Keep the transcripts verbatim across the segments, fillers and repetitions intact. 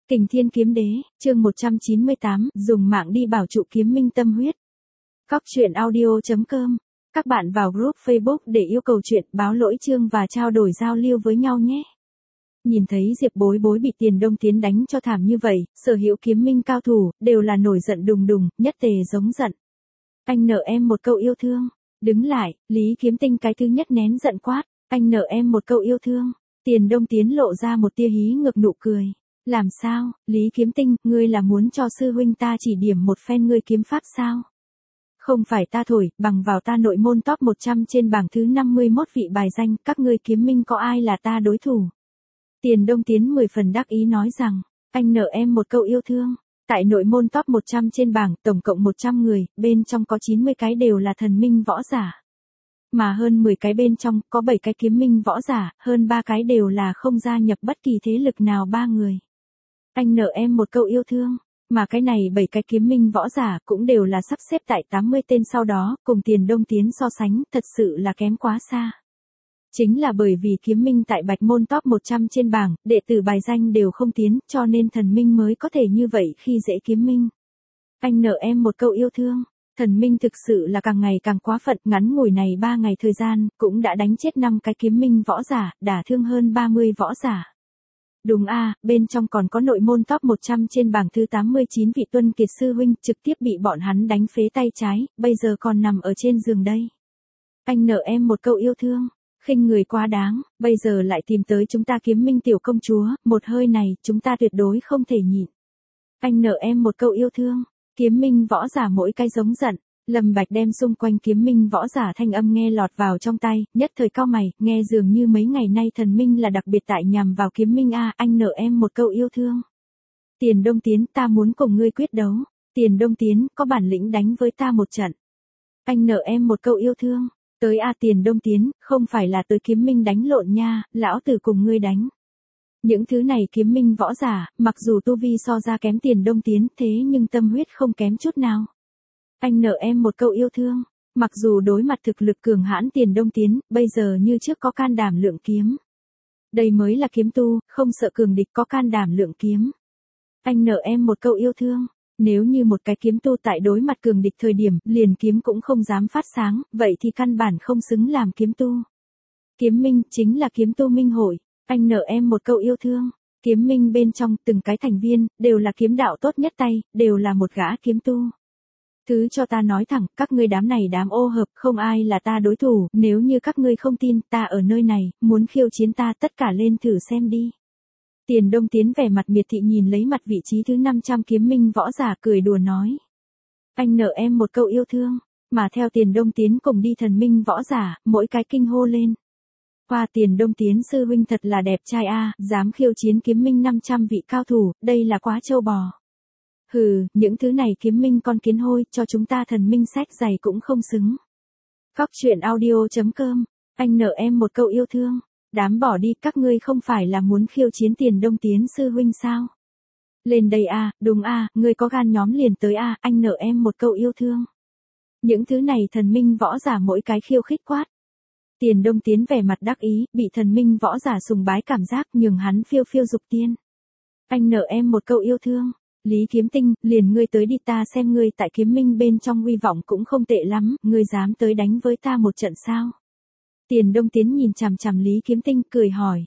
Kình Thiên Kiếm Đế, chương một trăm chín mươi tám, dùng mạng đi bảo trụ kiếm minh tâm huyết. Cóc truyện audio chấm com. Các bạn vào group Facebook để yêu cầu chuyện, báo lỗi chương và trao đổi giao lưu với nhau nhé. Nhìn thấy Diệp Bối Bối bị Tiền Đông Tiến đánh cho thảm như vậy, sở hữu kiếm minh cao thủ, đều là nổi giận đùng đùng, nhất tề giống giận. Anh nợ em một câu yêu thương. Đứng lại, Lý Kiếm Tinh cái thứ nhất nén giận quát, anh nợ em một câu yêu thương. Tiền Đông Tiến lộ ra một tia hí ngược nụ cười. Làm sao, Lý Kiếm Tinh, ngươi là muốn cho sư huynh ta chỉ điểm một phen ngươi kiếm pháp sao? Không phải ta thổi, bằng vào ta nội môn top một trăm trên bảng thứ năm mươi mốt vị bài danh, các ngươi kiếm minh có ai là ta đối thủ? Tiền Đông Tiến mười phần đắc ý nói rằng, anh nợ em một câu yêu thương. Tại nội môn top một trăm trên bảng, tổng cộng một trăm người, bên trong có chín mươi cái đều là thần minh võ giả. Mà hơn mười cái bên trong, có bảy cái kiếm minh võ giả, hơn ba cái đều là không gia nhập bất kỳ thế lực nào ba người. Anh nợ em một câu yêu thương, mà cái này bảy cái kiếm minh võ giả cũng đều là sắp xếp tại tám mươi tên sau đó, cùng Tiền Đông Tiến so sánh, thật sự là kém quá xa. Chính là bởi vì kiếm minh tại bạch môn top một trăm trên bảng, đệ tử bài danh đều không tiến, cho nên thần minh mới có thể như vậy khi dễ kiếm minh. Anh nợ em một câu yêu thương, thần minh thực sự là càng ngày càng quá phận, ngắn ngủi này ba ngày thời gian, cũng đã đánh chết năm cái kiếm minh võ giả, đả thương hơn ba mươi võ giả. Đúng a, à, bên trong còn có nội môn top một trăm trên bảng thứ tám mươi chín vị Tuân Kiệt sư huynh, trực tiếp bị bọn hắn đánh phế tay trái, bây giờ còn nằm ở trên giường đây. Anh nợ em một câu yêu thương, khinh người quá đáng, bây giờ lại tìm tới chúng ta kiếm minh tiểu công chúa, một hơi này, chúng ta tuyệt đối không thể nhịn. Anh nợ em một câu yêu thương, kiếm minh võ giả mỗi cái giống giận. Lâm Bạch đem xung quanh kiếm minh võ giả thanh âm nghe lọt vào trong tai, nhất thời cau mày, nghe dường như mấy ngày nay thần minh là đặc biệt tại nhằm vào kiếm minh a, anh nợ em một câu yêu thương. Tiền Đông Tiến, ta muốn cùng ngươi quyết đấu. Tiền Đông Tiến, có bản lĩnh đánh với ta một trận. Anh nợ em một câu yêu thương. Tới a, Tiền Đông Tiến, không phải là tới kiếm minh đánh lộn nha, lão tử cùng ngươi đánh. Những thứ này kiếm minh võ giả, mặc dù tu vi so ra kém Tiền Đông Tiến, thế nhưng tâm huyết không kém chút nào. Anh nợ em một câu yêu thương, mặc dù đối mặt thực lực cường hãn Tiền Đông Tiến, bây giờ như trước có can đảm lượng kiếm. Đây mới là kiếm tu, không sợ cường địch, có can đảm lượng kiếm. Anh nợ em một câu yêu thương, nếu như một cái kiếm tu tại đối mặt cường địch thời điểm, liền kiếm cũng không dám phát sáng, vậy thì căn bản không xứng làm kiếm tu. Kiếm minh, chính là kiếm tu minh hội, anh nợ em một câu yêu thương. Kiếm minh bên trong, từng cái thành viên, đều là kiếm đạo tốt nhất tay, đều là một gã kiếm tu. Thứ cho ta nói thẳng, các ngươi đám này đám ô hợp, không ai là ta đối thủ, nếu như các ngươi không tin, ta ở nơi này, muốn khiêu chiến ta tất cả lên thử xem đi. Tiền Đông Tiến vẻ mặt miệt thị nhìn lấy mặt vị trí thứ năm trăm kiếm minh võ giả cười đùa nói. Anh nợ em một câu yêu thương, mà theo Tiền Đông Tiến cùng đi thần minh võ giả, mỗi cái kinh hô lên. Qua Tiền Đông Tiến sư huynh thật là đẹp trai a, dám khiêu chiến kiếm minh năm trăm vị cao thủ, đây là quá trâu bò. Hừ, những thứ này kiếm minh con kiến hôi, cho chúng ta thần minh sách giày cũng không xứng. Cóc truyện audio chấm com, anh nợ em một câu yêu thương. Đám bỏ đi, các ngươi không phải là muốn khiêu chiến Tiền Đông Tiến sư huynh sao? Lên đây a, đúng a, ngươi có gan nhóm liền tới a, anh nợ em một câu yêu thương. Những thứ này thần minh võ giả mỗi cái khiêu khích quát. Tiền Đông Tiến vẻ mặt đắc ý, bị thần minh võ giả sùng bái cảm giác nhường hắn phiêu phiêu dục tiên. Anh nợ em một câu yêu thương. Lý Kiếm Tinh, liền ngươi tới đi, ta xem ngươi tại kiếm minh bên trong uy vọng cũng không tệ lắm, ngươi dám tới đánh với ta một trận sao? Tiền Đông Tiến nhìn chằm chằm Lý Kiếm Tinh cười hỏi.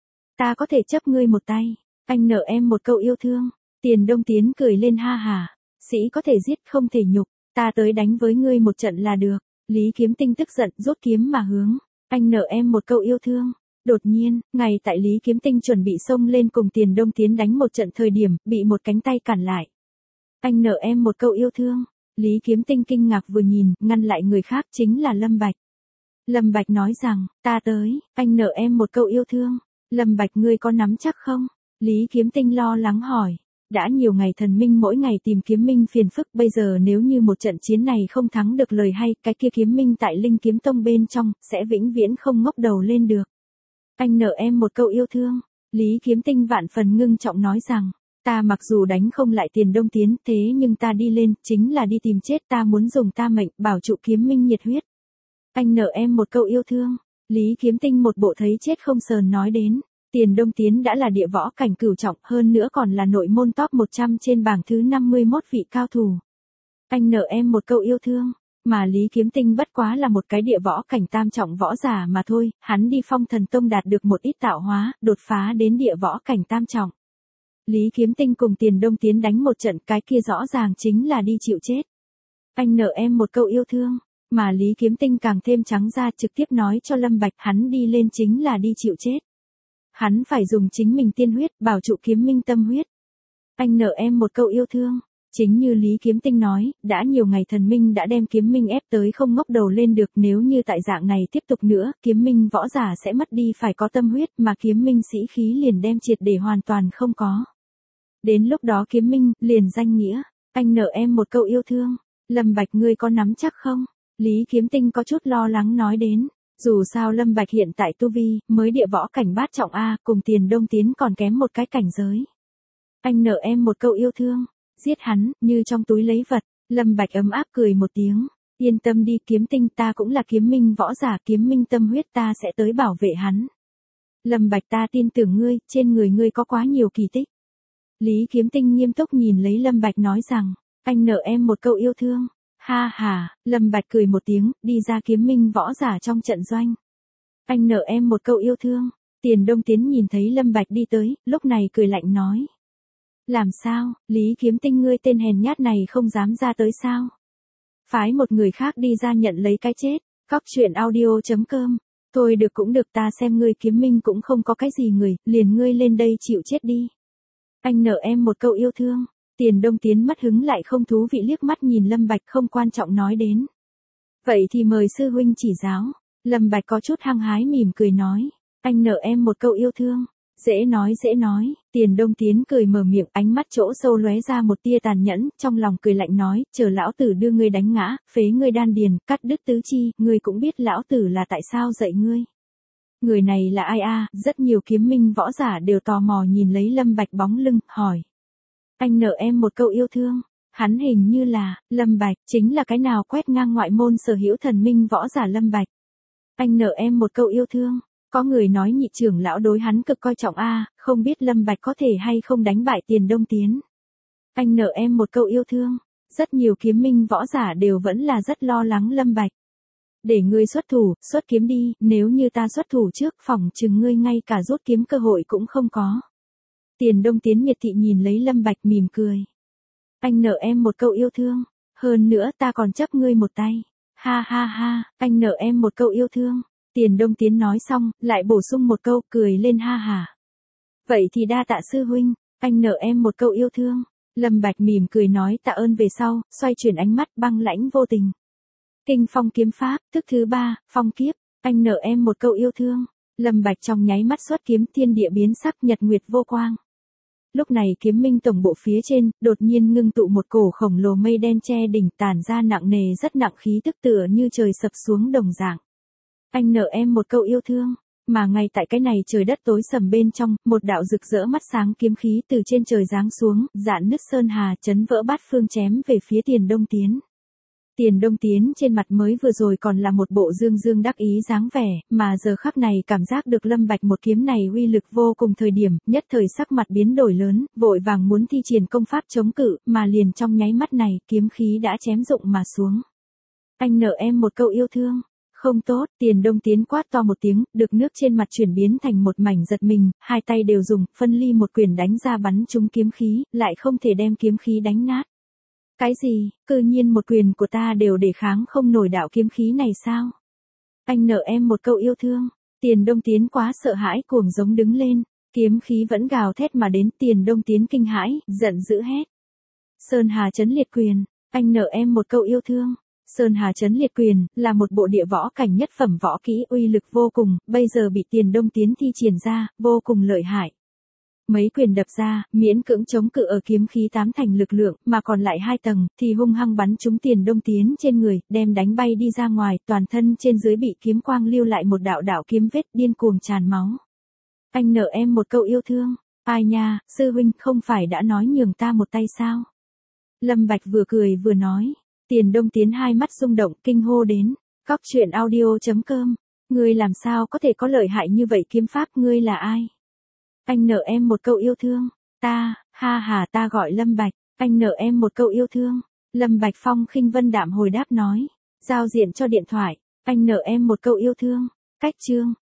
Ta có thể chấp ngươi một tay, anh nợ em một câu yêu thương. Tiền Đông Tiến cười lên ha hà, sĩ có thể giết không thể nhục, ta tới đánh với ngươi một trận là được. Lý Kiếm Tinh tức giận rút kiếm mà hướng, anh nợ em một câu yêu thương. Đột nhiên, ngay tại Lý Kiếm Tinh chuẩn bị xông lên cùng Tiền Đông Tiến đánh một trận thời điểm, bị một cánh tay cản lại. Anh nợ em một câu yêu thương. Lý Kiếm Tinh kinh ngạc vừa nhìn, ngăn lại người khác chính là Lâm Bạch. Lâm Bạch nói rằng, ta tới, anh nợ em một câu yêu thương. Lâm Bạch ngươi có nắm chắc không? Lý Kiếm Tinh lo lắng hỏi. Đã nhiều ngày thần minh mỗi ngày tìm kiếm minh phiền phức, bây giờ nếu như một trận chiến này không thắng được lời hay, cái kia kiếm minh tại Linh Kiếm Tông bên trong, sẽ vĩnh viễn không ngóc đầu lên được. Anh nợ em một câu yêu thương. Lý Kiếm Tinh vạn phần ngưng trọng nói rằng, ta mặc dù đánh không lại Tiền Đông Tiến, thế nhưng ta đi lên, chính là đi tìm chết, ta muốn dùng ta mệnh, bảo trụ kiếm minh nhiệt huyết. Anh nợ em một câu yêu thương. Lý Kiếm Tinh một bộ thấy chết không sờn nói đến. Tiền Đông Tiến đã là địa võ cảnh cửu trọng, hơn nữa còn là nội môn top một trăm trên bảng thứ năm mươi mốt vị cao thủ. Anh nợ em một câu yêu thương, mà Lý Kiếm Tinh bất quá là một cái địa võ cảnh tam trọng võ giả mà thôi, hắn đi Phong Thần Tông đạt được một ít tạo hóa, đột phá đến địa võ cảnh tam trọng. Lý Kiếm Tinh cùng Tiền Đông Tiến đánh một trận, cái kia rõ ràng chính là đi chịu chết. Anh nợ em một câu yêu thương, mà Lý Kiếm Tinh càng thêm trắng ra, trực tiếp nói cho Lâm Bạch hắn đi lên chính là đi chịu chết. Hắn phải dùng chính mình tiên huyết bảo trụ kiếm minh tâm huyết. Anh nợ em một câu yêu thương. Chính như Lý Kiếm Tinh nói, đã nhiều ngày thần minh đã đem kiếm minh ép tới không ngóc đầu lên được, nếu như tại dạng này tiếp tục nữa, kiếm minh võ giả sẽ mất đi phải có tâm huyết, mà kiếm minh sĩ khí liền đem triệt để hoàn toàn không có. Đến lúc đó kiếm minh, liền danh nghĩa, anh nợ em một câu yêu thương, Lâm Bạch ngươi có nắm chắc không? Lý Kiếm Tinh có chút lo lắng nói đến, dù sao Lâm Bạch hiện tại tu vi, mới địa võ cảnh bát trọng A, cùng Tiền Đông Tiến còn kém một cái cảnh giới. Anh nợ em một câu yêu thương. Giết hắn, như trong túi lấy vật, Lâm Bạch ấm áp cười một tiếng, yên tâm đi Kiếm Tinh, ta cũng là kiếm minh võ giả, kiếm minh tâm huyết ta sẽ tới bảo vệ hắn. Lâm Bạch ta tin tưởng ngươi, trên người ngươi có quá nhiều kỳ tích. Lý Kiếm Tinh nghiêm túc nhìn lấy Lâm Bạch nói rằng, anh nợ em một câu yêu thương, ha ha, Lâm Bạch cười một tiếng, đi ra kiếm minh võ giả trong trận doanh. Anh nợ em một câu yêu thương, Tiền Đông Tiến nhìn thấy Lâm Bạch đi tới, lúc này cười lạnh nói. Làm sao, Lý Kiếm Tinh ngươi tên hèn nhát này không dám ra tới sao? Phái một người khác đi ra nhận lấy cái chết, Cóc Truyện Audio chấm com. Thôi được cũng được, ta xem ngươi kiếm minh cũng không có cái gì người, liền ngươi lên đây chịu chết đi. Anh nợ em một câu yêu thương, Tiền Đông Tiến mất hứng lại không thú vị liếc mắt nhìn Lâm Bạch không quan trọng nói đến. Vậy thì mời sư huynh chỉ giáo, Lâm Bạch có chút hăng hái mỉm cười nói, anh nợ em một câu yêu thương. Dễ nói dễ nói, Tiền Đông Tiến cười mở miệng, ánh mắt chỗ sâu lóe ra một tia tàn nhẫn, trong lòng cười lạnh nói, chờ lão tử đưa ngươi đánh ngã, phế ngươi đan điền, cắt đứt tứ chi, ngươi cũng biết lão tử là tại sao dạy ngươi. Người này là ai a? Rất nhiều kiếm minh võ giả đều tò mò nhìn lấy Lâm Bạch bóng lưng, hỏi. Anh nợ em một câu yêu thương, hắn hình như là, Lâm Bạch, chính là cái nào quét ngang ngoại môn sở hữu thần minh võ giả Lâm Bạch. Anh nợ em một câu yêu thương. Có người nói nhị trưởng lão đối hắn cực coi trọng a, không biết Lâm Bạch có thể hay không đánh bại Tiền Đông Tiến. Anh nợ em một câu yêu thương, rất nhiều kiếm minh võ giả đều vẫn là rất lo lắng Lâm Bạch. Để ngươi xuất thủ, xuất kiếm đi, nếu như ta xuất thủ trước, phỏng chừng ngươi ngay cả rút kiếm cơ hội cũng không có. Tiền Đông Tiến miệt thị nhìn lấy Lâm Bạch mỉm cười. Anh nợ em một câu yêu thương, hơn nữa ta còn chấp ngươi một tay. Ha ha ha, anh nợ em một câu yêu thương. Tiền Đông Tiến nói xong, lại bổ sung một câu, cười lên ha hả. Vậy thì đa tạ sư huynh, anh nợ em một câu yêu thương. Lâm Bạch mỉm cười nói tạ ơn về sau, xoay chuyển ánh mắt băng lãnh vô tình. Kinh phong kiếm pháp, thức thứ ba, phong kiếp, anh nợ em một câu yêu thương. Lâm Bạch trong nháy mắt xuất kiếm, thiên địa biến sắc, nhật nguyệt vô quang. Lúc này kiếm minh tổng bộ phía trên, đột nhiên ngưng tụ một cổ khổng lồ mây đen che đỉnh, tản ra nặng nề rất nặng khí tức tựa như trời sập xuống đồng dạng. Anh nợ em một câu yêu thương, mà ngay tại cái này trời đất tối sầm bên trong, một đạo rực rỡ mắt sáng kiếm khí từ trên trời giáng xuống, dạn nứt sơn hà, chấn vỡ bát phương chém về phía Tiền Đông Tiến. Tiền Đông Tiến trên mặt mới vừa rồi còn là một bộ dương dương đắc ý dáng vẻ, mà giờ khắc này cảm giác được Lâm Bạch một kiếm này uy lực vô cùng thời điểm, nhất thời sắc mặt biến đổi lớn, vội vàng muốn thi triển công pháp chống cự, mà liền trong nháy mắt này, kiếm khí đã chém rụng mà xuống. Anh nợ em một câu yêu thương. Không tốt, Tiền Đông Tiến quát to một tiếng, được nước trên mặt chuyển biến thành một mảnh giật mình, hai tay đều dùng, phân ly một quyền đánh ra bắn trúng kiếm khí, lại không thể đem kiếm khí đánh nát. Cái gì, cư nhiên một quyền của ta đều để kháng không nổi đạo kiếm khí này sao? Anh nợ em một câu yêu thương, Tiền Đông Tiến quá sợ hãi cuồng giống đứng lên, kiếm khí vẫn gào thét mà đến, Tiền Đông Tiến kinh hãi, giận dữ hét. Sơn Hà chấn liệt quyền, anh nợ em một câu yêu thương. Sơn Hà chấn liệt quyền, là một bộ địa võ cảnh nhất phẩm võ kỹ uy lực vô cùng, bây giờ bị Tiền Đông Tiến thi triển ra, vô cùng lợi hại. Mấy quyền đập ra, miễn cưỡng chống cự ở kiếm khí tám thành lực lượng, mà còn lại hai tầng, thì hung hăng bắn trúng Tiền Đông Tiến trên người, đem đánh bay đi ra ngoài, toàn thân trên dưới bị kiếm quang lưu lại một đạo đạo kiếm vết điên cuồng tràn máu. Anh nợ em một câu yêu thương, ai nha, sư huynh không phải đã nói nhường ta một tay sao? Lâm Bạch vừa cười vừa nói. Tiền Đông Tiến hai mắt rung động, kinh hô đến, Cóc Truyện Audio chấm com, ngươi làm sao có thể có lợi hại như vậy kiếm pháp, ngươi là ai? Anh nợ em một câu yêu thương. Ta, ha hà ta gọi Lâm Bạch, anh nợ em một câu yêu thương. Lâm Bạch Phong khinh vân đạm hồi đáp nói. Giao diện cho điện thoại, anh nợ em một câu yêu thương. Cách chương.